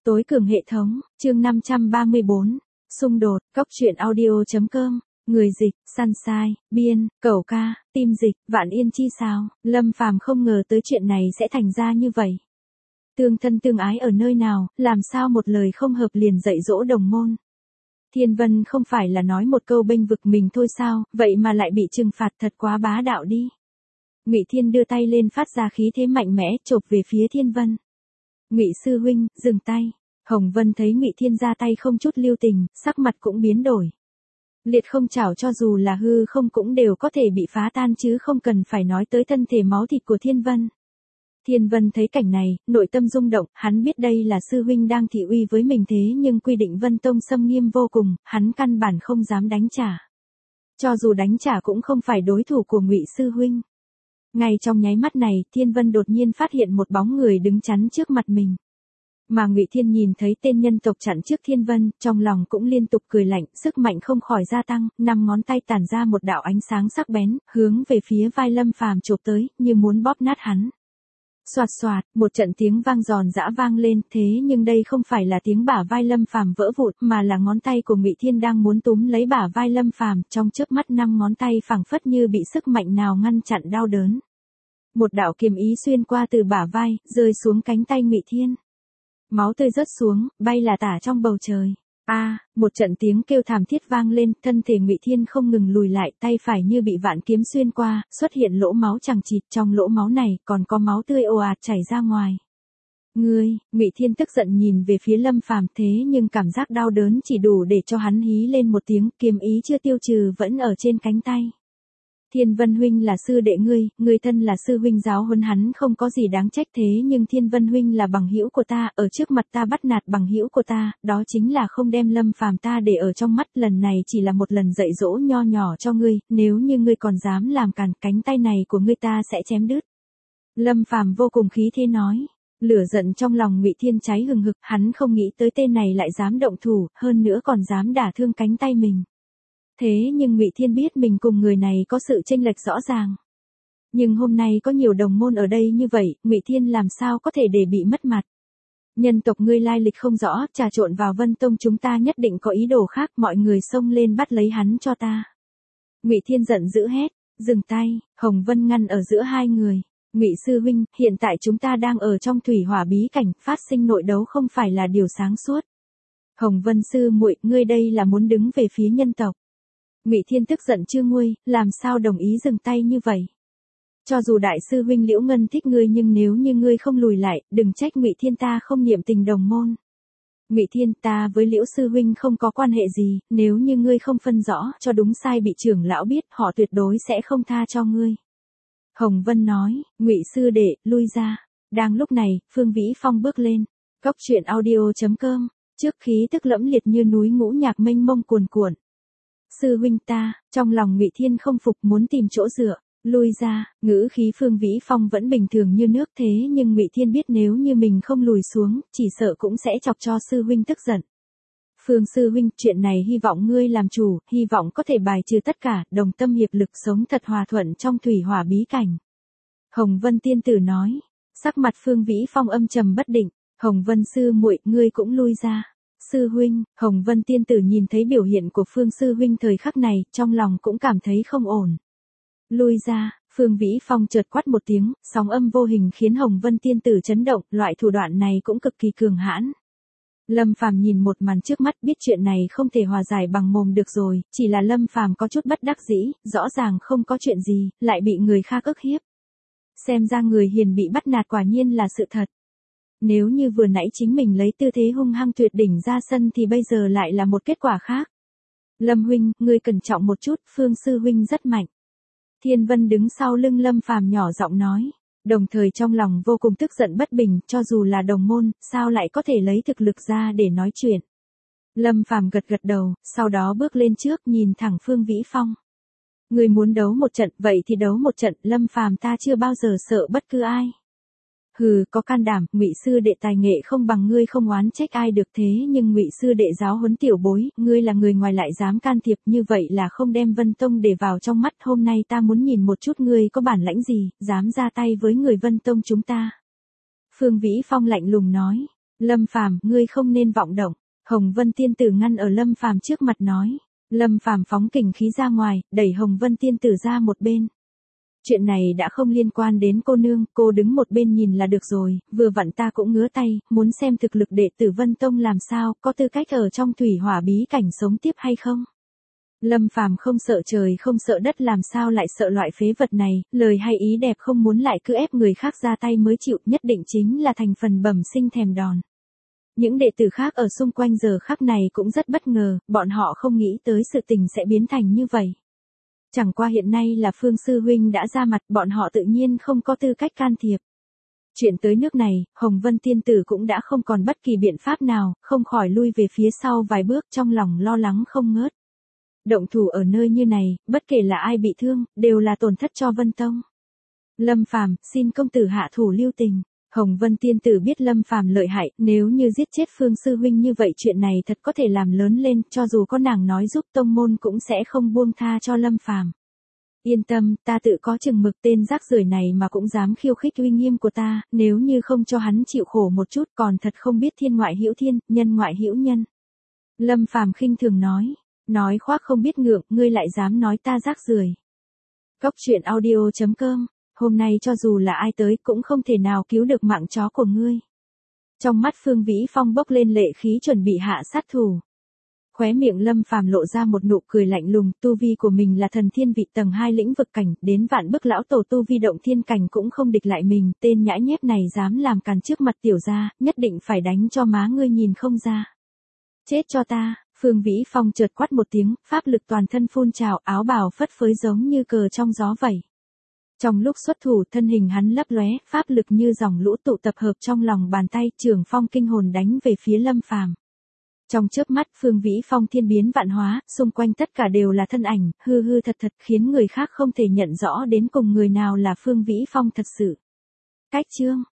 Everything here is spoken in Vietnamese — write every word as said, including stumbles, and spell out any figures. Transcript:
Tối cường hệ thống, chương năm trăm ba mươi bốn. Xung đột, cóc truyện audio.com. Người dịch, Sunshine, biên, Cẩu ca, tim dịch, Vạn Yên chi sao. Lâm Phàm không ngờ tới chuyện này sẽ thành ra như vậy. Tương thân tương ái ở nơi nào, làm sao một lời không hợp liền dạy dỗ đồng môn. Thiên Vân không phải là nói một câu bênh vực mình thôi sao, vậy mà lại bị trừng phạt thật quá bá đạo đi. Ngụy Thiên đưa tay lên phát ra khí thế mạnh mẽ, chộp về phía Thiên Vân. Ngụy sư huynh, dừng tay. Hồng Vân thấy Ngụy Thiên ra tay không chút lưu tình, sắc mặt cũng biến đổi. Liệt không chảo cho dù là hư không cũng đều có thể bị phá tan chứ không cần phải nói tới thân thể máu thịt của Thiên Vân. Thiên Vân thấy cảnh này, nội tâm rung động, hắn biết đây là sư huynh đang thị uy với mình thế nhưng quy định Vân Tông xâm nghiêm vô cùng, hắn căn bản không dám đánh trả. Cho dù đánh trả cũng không phải đối thủ của Ngụy sư huynh. Ngay trong nháy mắt này, Thiên Vân đột nhiên phát hiện một bóng người đứng chắn trước mặt mình. Mà Ngụy Thiên nhìn thấy tên nhân tộc chặn trước Thiên Vân, trong lòng cũng liên tục cười lạnh, sức mạnh không khỏi gia tăng, năm ngón tay tản ra một đạo ánh sáng sắc bén, hướng về phía vai Lâm Phàm chộp tới, như muốn bóp nát hắn. Xoạt xoạt, một trận tiếng vang giòn giã vang lên, thế nhưng đây không phải là tiếng bả vai Lâm Phàm vỡ vụn, mà là ngón tay của Ngụy Thiên đang muốn túm lấy bả vai Lâm Phàm, trong chớp mắt năm ngón tay phảng phất như bị sức mạnh nào ngăn chặn đau đớn. Một đạo kiếm ý xuyên qua từ bả vai, rơi xuống cánh tay Ngụy Thiên. Máu tươi rớt xuống, bay là tả trong bầu trời. A, à, một trận tiếng kêu thảm thiết vang lên, thân thể Ngụy Thiên không ngừng lùi lại, tay phải như bị vạn kiếm xuyên qua, xuất hiện lỗ máu chằng chịt, trong lỗ máu này còn có máu tươi ồ ạt chảy ra ngoài. Ngươi, Ngụy Thiên tức giận nhìn về phía Lâm Phàm, thế nhưng cảm giác đau đớn chỉ đủ để cho hắn hí lên một tiếng, kiếm ý chưa tiêu trừ vẫn ở trên cánh tay. Thiên Vân huynh là sư đệ ngươi, ngươi thân là sư huynh giáo huấn hắn không có gì đáng trách, thế nhưng Thiên Vân huynh là bằng hữu của ta, ở trước mặt ta bắt nạt bằng hữu của ta, đó chính là không đem Lâm Phàm ta để ở trong mắt, lần này chỉ là một lần dạy dỗ nho nhỏ cho ngươi, nếu như ngươi còn dám làm cản, cánh tay này của ngươi ta sẽ chém đứt. Lâm Phàm vô cùng khí thế nói. Lửa giận trong lòng Ngụy Thiên cháy hừng hực, hắn không nghĩ tới tên này lại dám động thủ, hơn nữa còn dám đả thương cánh tay mình. Thế nhưng Ngụy Thiên biết mình cùng người này có sự chênh lệch rõ ràng. Nhưng hôm nay có nhiều đồng môn ở đây như vậy, Ngụy Thiên làm sao có thể để bị mất mặt. Nhân tộc ngươi lai lịch không rõ, trà trộn vào Vân Tông chúng ta nhất định có ý đồ khác, mọi người xông lên bắt lấy hắn cho ta. Ngụy Thiên giận dữ hét, dừng tay, Hồng Vân ngăn ở giữa hai người. Ngụy sư huynh, hiện tại chúng ta đang ở trong thủy hỏa bí cảnh, phát sinh nội đấu không phải là điều sáng suốt. Hồng Vân sư muội, ngươi đây là muốn đứng về phía nhân tộc. Ngụy Thiên tức giận chưa nguôi, làm sao đồng ý dừng tay như vậy? Cho dù đại sư huynh Liễu Ngân thích ngươi nhưng nếu như ngươi không lùi lại, đừng trách Ngụy Thiên ta không niệm tình đồng môn. Ngụy Thiên, ta với Liễu sư huynh không có quan hệ gì, nếu như ngươi không phân rõ cho đúng sai bị trưởng lão biết, họ tuyệt đối sẽ không tha cho ngươi. Hồng Vân nói, Ngụy sư đệ, lui ra. Đang lúc này, Phương Vĩ Phong bước lên. Cóc truyện audio.com. Trước khí tức lẫm liệt như núi ngũ nhạc mênh mông cuồn cuộn. Sư huynh ta, trong lòng Ngụy Thiên không phục muốn tìm chỗ dựa, lui ra, ngữ khí Phương Vĩ Phong vẫn bình thường như nước thế nhưng Ngụy Thiên biết nếu như mình không lùi xuống, chỉ sợ cũng sẽ chọc cho sư huynh tức giận. Phương sư huynh, chuyện này hy vọng ngươi làm chủ, hy vọng có thể bài trừ tất cả, đồng tâm hiệp lực sống thật hòa thuận trong thủy hỏa bí cảnh. Hồng Vân tiên tử nói, sắc mặt Phương Vĩ Phong âm trầm bất định, Hồng Vân sư muội, ngươi cũng lui ra. Sư huynh, Hồng Vân tiên tử nhìn thấy biểu hiện của Phương sư huynh thời khắc này, trong lòng cũng cảm thấy không ổn. Lui ra, Phương Vĩ Phong chợt quát một tiếng, sóng âm vô hình khiến Hồng Vân tiên tử chấn động, loại thủ đoạn này cũng cực kỳ cường hãn. Lâm Phàm nhìn một màn trước mắt biết chuyện này không thể hòa giải bằng mồm được rồi, chỉ là Lâm Phàm có chút bất đắc dĩ, rõ ràng không có chuyện gì, lại bị người khác ức hiếp. Xem ra người hiền bị bắt nạt quả nhiên là sự thật. Nếu như vừa nãy chính mình lấy tư thế hung hăng tuyệt đỉnh ra sân thì bây giờ lại là một kết quả khác. Lâm huynh, ngươi cẩn trọng một chút, Phương sư huynh rất mạnh. Thiên Vân đứng sau lưng Lâm Phàm nhỏ giọng nói, đồng thời trong lòng vô cùng tức giận bất bình, cho dù là đồng môn, sao lại có thể lấy thực lực ra để nói chuyện. Lâm Phàm gật gật đầu, sau đó bước lên trước nhìn thẳng Phương Vĩ Phong. Ngươi muốn đấu một trận, vậy thì đấu một trận, Lâm Phàm ta chưa bao giờ sợ bất cứ ai. Hừ, có can đảm, Ngụy sư đệ tài nghệ không bằng ngươi không oán trách ai được thế nhưng Ngụy sư đệ giáo huấn tiểu bối, ngươi là người ngoài lại dám can thiệp như vậy là không đem Vân Tông để vào trong mắt, hôm nay ta muốn nhìn một chút ngươi có bản lãnh gì, dám ra tay với người Vân Tông chúng ta. Phương Vĩ Phong lạnh lùng nói, Lâm Phàm, ngươi không nên vọng động. Hồng Vân Tiên Tử ngăn ở Lâm Phàm trước mặt nói. Lâm Phàm phóng kình khí ra ngoài, đẩy Hồng Vân Tiên Tử ra một bên. Chuyện này đã không liên quan đến cô nương, cô đứng một bên nhìn là được rồi, vừa vặn ta cũng ngứa tay, muốn xem thực lực đệ tử Vân Tông làm sao, có tư cách ở trong thủy hỏa bí cảnh sống tiếp hay không. Lâm Phàm không sợ trời không sợ đất, làm sao lại sợ loại phế vật này, lời hay ý đẹp không muốn lại cứ ép người khác ra tay mới chịu, nhất định chính là thành phần bẩm sinh thèm đòn. Những đệ tử khác ở xung quanh giờ khắc này cũng rất bất ngờ, bọn họ không nghĩ tới sự tình sẽ biến thành như vậy. Chẳng qua hiện nay là Phương Sư Huynh đã ra mặt, bọn họ tự nhiên không có tư cách can thiệp. Chuyện tới nước này, Hồng Vân Tiên Tử cũng đã không còn bất kỳ biện pháp nào, không khỏi lui về phía sau vài bước, trong lòng lo lắng không ngớt. Động thủ ở nơi như này, bất kể là ai bị thương, đều là tổn thất cho Vân Tông. Lâm Phàm, xin công tử hạ thủ lưu tình. Hồng Vân Tiên Tử biết Lâm Phàm lợi hại, nếu như giết chết Phương Sư Huynh như vậy chuyện này thật có thể làm lớn lên, cho dù có nàng nói giúp tông môn cũng sẽ không buông tha cho Lâm Phàm. Yên tâm, ta tự có chừng mực, tên rác rưởi này mà cũng dám khiêu khích uy nghiêm của ta, nếu như không cho hắn chịu khổ một chút còn thật không biết thiên ngoại hữu thiên, nhân ngoại hữu nhân. Lâm Phàm khinh thường nói, nói khoác không biết ngượng, ngươi lại dám nói ta rác rưởi. Cốc truyện audio chấm com. Hôm nay cho dù là ai tới cũng không thể nào cứu được mạng chó của ngươi. Trong mắt Phương Vĩ Phong bốc lên lệ khí chuẩn bị hạ sát thủ. Khóe miệng Lâm Phàm lộ ra một nụ cười lạnh lùng, tu vi của mình là thần thiên vị tầng hai lĩnh vực cảnh, đến vạn bức lão tổ tu vi động thiên cảnh cũng không địch lại mình, tên nhãi nhép này dám làm càn trước mặt tiểu gia, nhất định phải đánh cho má ngươi nhìn không ra. Chết cho ta, Phương Vĩ Phong chợt quát một tiếng, pháp lực toàn thân phun trào, áo bào phất phới giống như cờ trong gió vậy. Trong lúc xuất thủ, thân hình hắn lấp lóe, pháp lực như dòng lũ tụ tập hợp trong lòng bàn tay, trường phong kinh hồn đánh về phía Lâm Phàm. Trong chớp mắt, Phương Vĩ Phong thiên biến vạn hóa, xung quanh tất cả đều là thân ảnh, hư hư thật thật, khiến người khác không thể nhận rõ đến cùng người nào là Phương Vĩ Phong thật sự. Cách chương